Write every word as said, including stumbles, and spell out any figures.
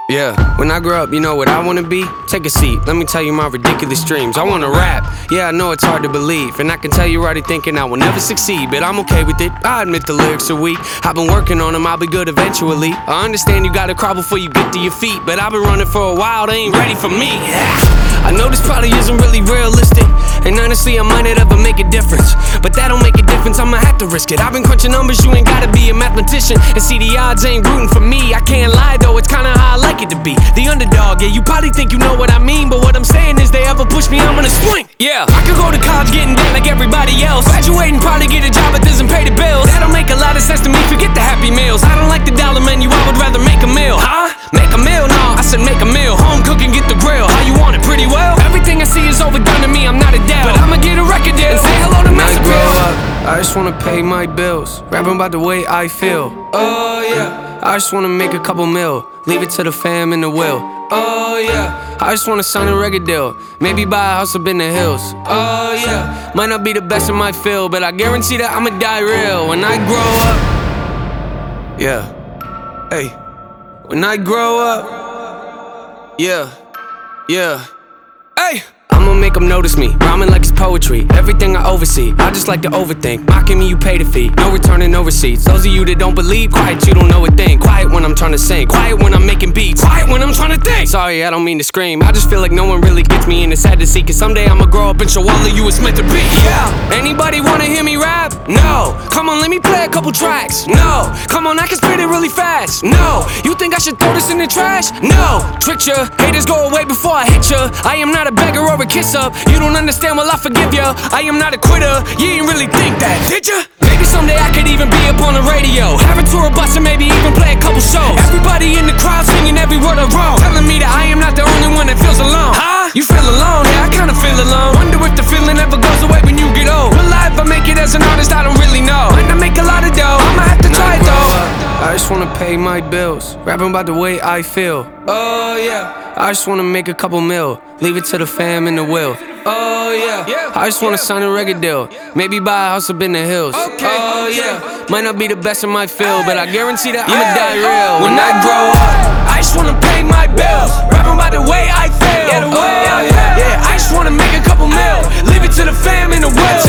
Yeah, when I grow up, you know what I wanna be? Take a seat, let me tell you my ridiculous dreams. I wanna rap, yeah, I know it's hard to believe, and I can tell you're already thinking I will never succeed, but I'm okay with it, I admit the lyrics are weak. I've been working on them, I'll be good eventually. I understand you gotta crawl before you get to your feet, but I've been running for a while, they ain't ready for me. I know this probably isn't really realistic, and honestly I might not ever make a difference, but that don't make a difference, I'ma have to risk it. I've been crunching numbers, you ain't gotta be a mathematician, and see the odds ain't rooting for me. I can't lie though, it's kinda how I like it to be, the underdog. Yeah, you probably think you know what I mean, but what I'm saying is they ever push me, I'm gonna swing. Yeah, I could go to college getting debt like everybody else, graduating, probably get a job that doesn't pay the bills. That'll make a lot of sense to me, forget the happy meals. I don't like the dollar menu, I would rather make a meal. Huh? Make a meal? No, I said make a meal. Home cooking, get the grill. How you want it? Pretty well. Everything I see is overdone to me, I'm not a dad, but I'ma get a record deal and say hello to Master Grow up, I just wanna pay my bills, rapping about the way I feel. Oh yeah, I just wanna make a couple mil, leave it to the fam and the will. Oh yeah, I just wanna sign a record deal, maybe buy a house up in the hills. Oh yeah, might not be the best in my field, but I guarantee that I'ma die real when I grow up. Yeah, hey, when I grow up. Yeah, yeah, hey, I'ma make them notice me, rhyming like it's poetry. Everything I oversee, I just like to overthink. Mocking me, you pay the fee, no returning, no receipts. Those of you that don't believe, quiet, you don't know a thing. Quiet when I'm trying to sing, quiet when I'm making beats, quiet when I'm trying to think. Sorry, I don't mean to scream, I just feel like no one really gets me, and it's sad to see, cause someday I'ma grow up and show all of you it's meant to be. Yeah, anybody wanna hear me rap? No. Come on, let me play a couple tracks. No. Come on, I can spit it really fast. No. You think I should throw this in the trash? No. Tricked ya, haters go away before I hit ya. I am not a beggar or a kiss up. You don't understand, well I forgive ya. I am not a quitter, you ain't really think that, did ya? Maybe someday I could even be up on the radio, have a tour bus and maybe even play a couple shows. Everybody in the crowd singing every word I wrote, telling me that I am not the only one that feels alone. Huh? You feel alone? Yeah, I kinda feel alone. Wonder if the feeling ever goes away when you get old. Will I ever make it as an artist? I don't really know. Might not make a lot of dough, I'ma have to try it though. I just wanna pay my bills, rapping about the way I feel. Oh yeah, I just wanna make a couple mil, leave it to the fam and the will. Oh yeah, I just wanna sign a record deal, maybe buy a house up in the hills. Oh yeah, might not be the best in my field, but I guarantee that I'ma die real when I grow up. I just wanna pay my bills, rapping about the way I feel. Oh yeah, I just wanna make a couple mil, leave it to the fam and the will.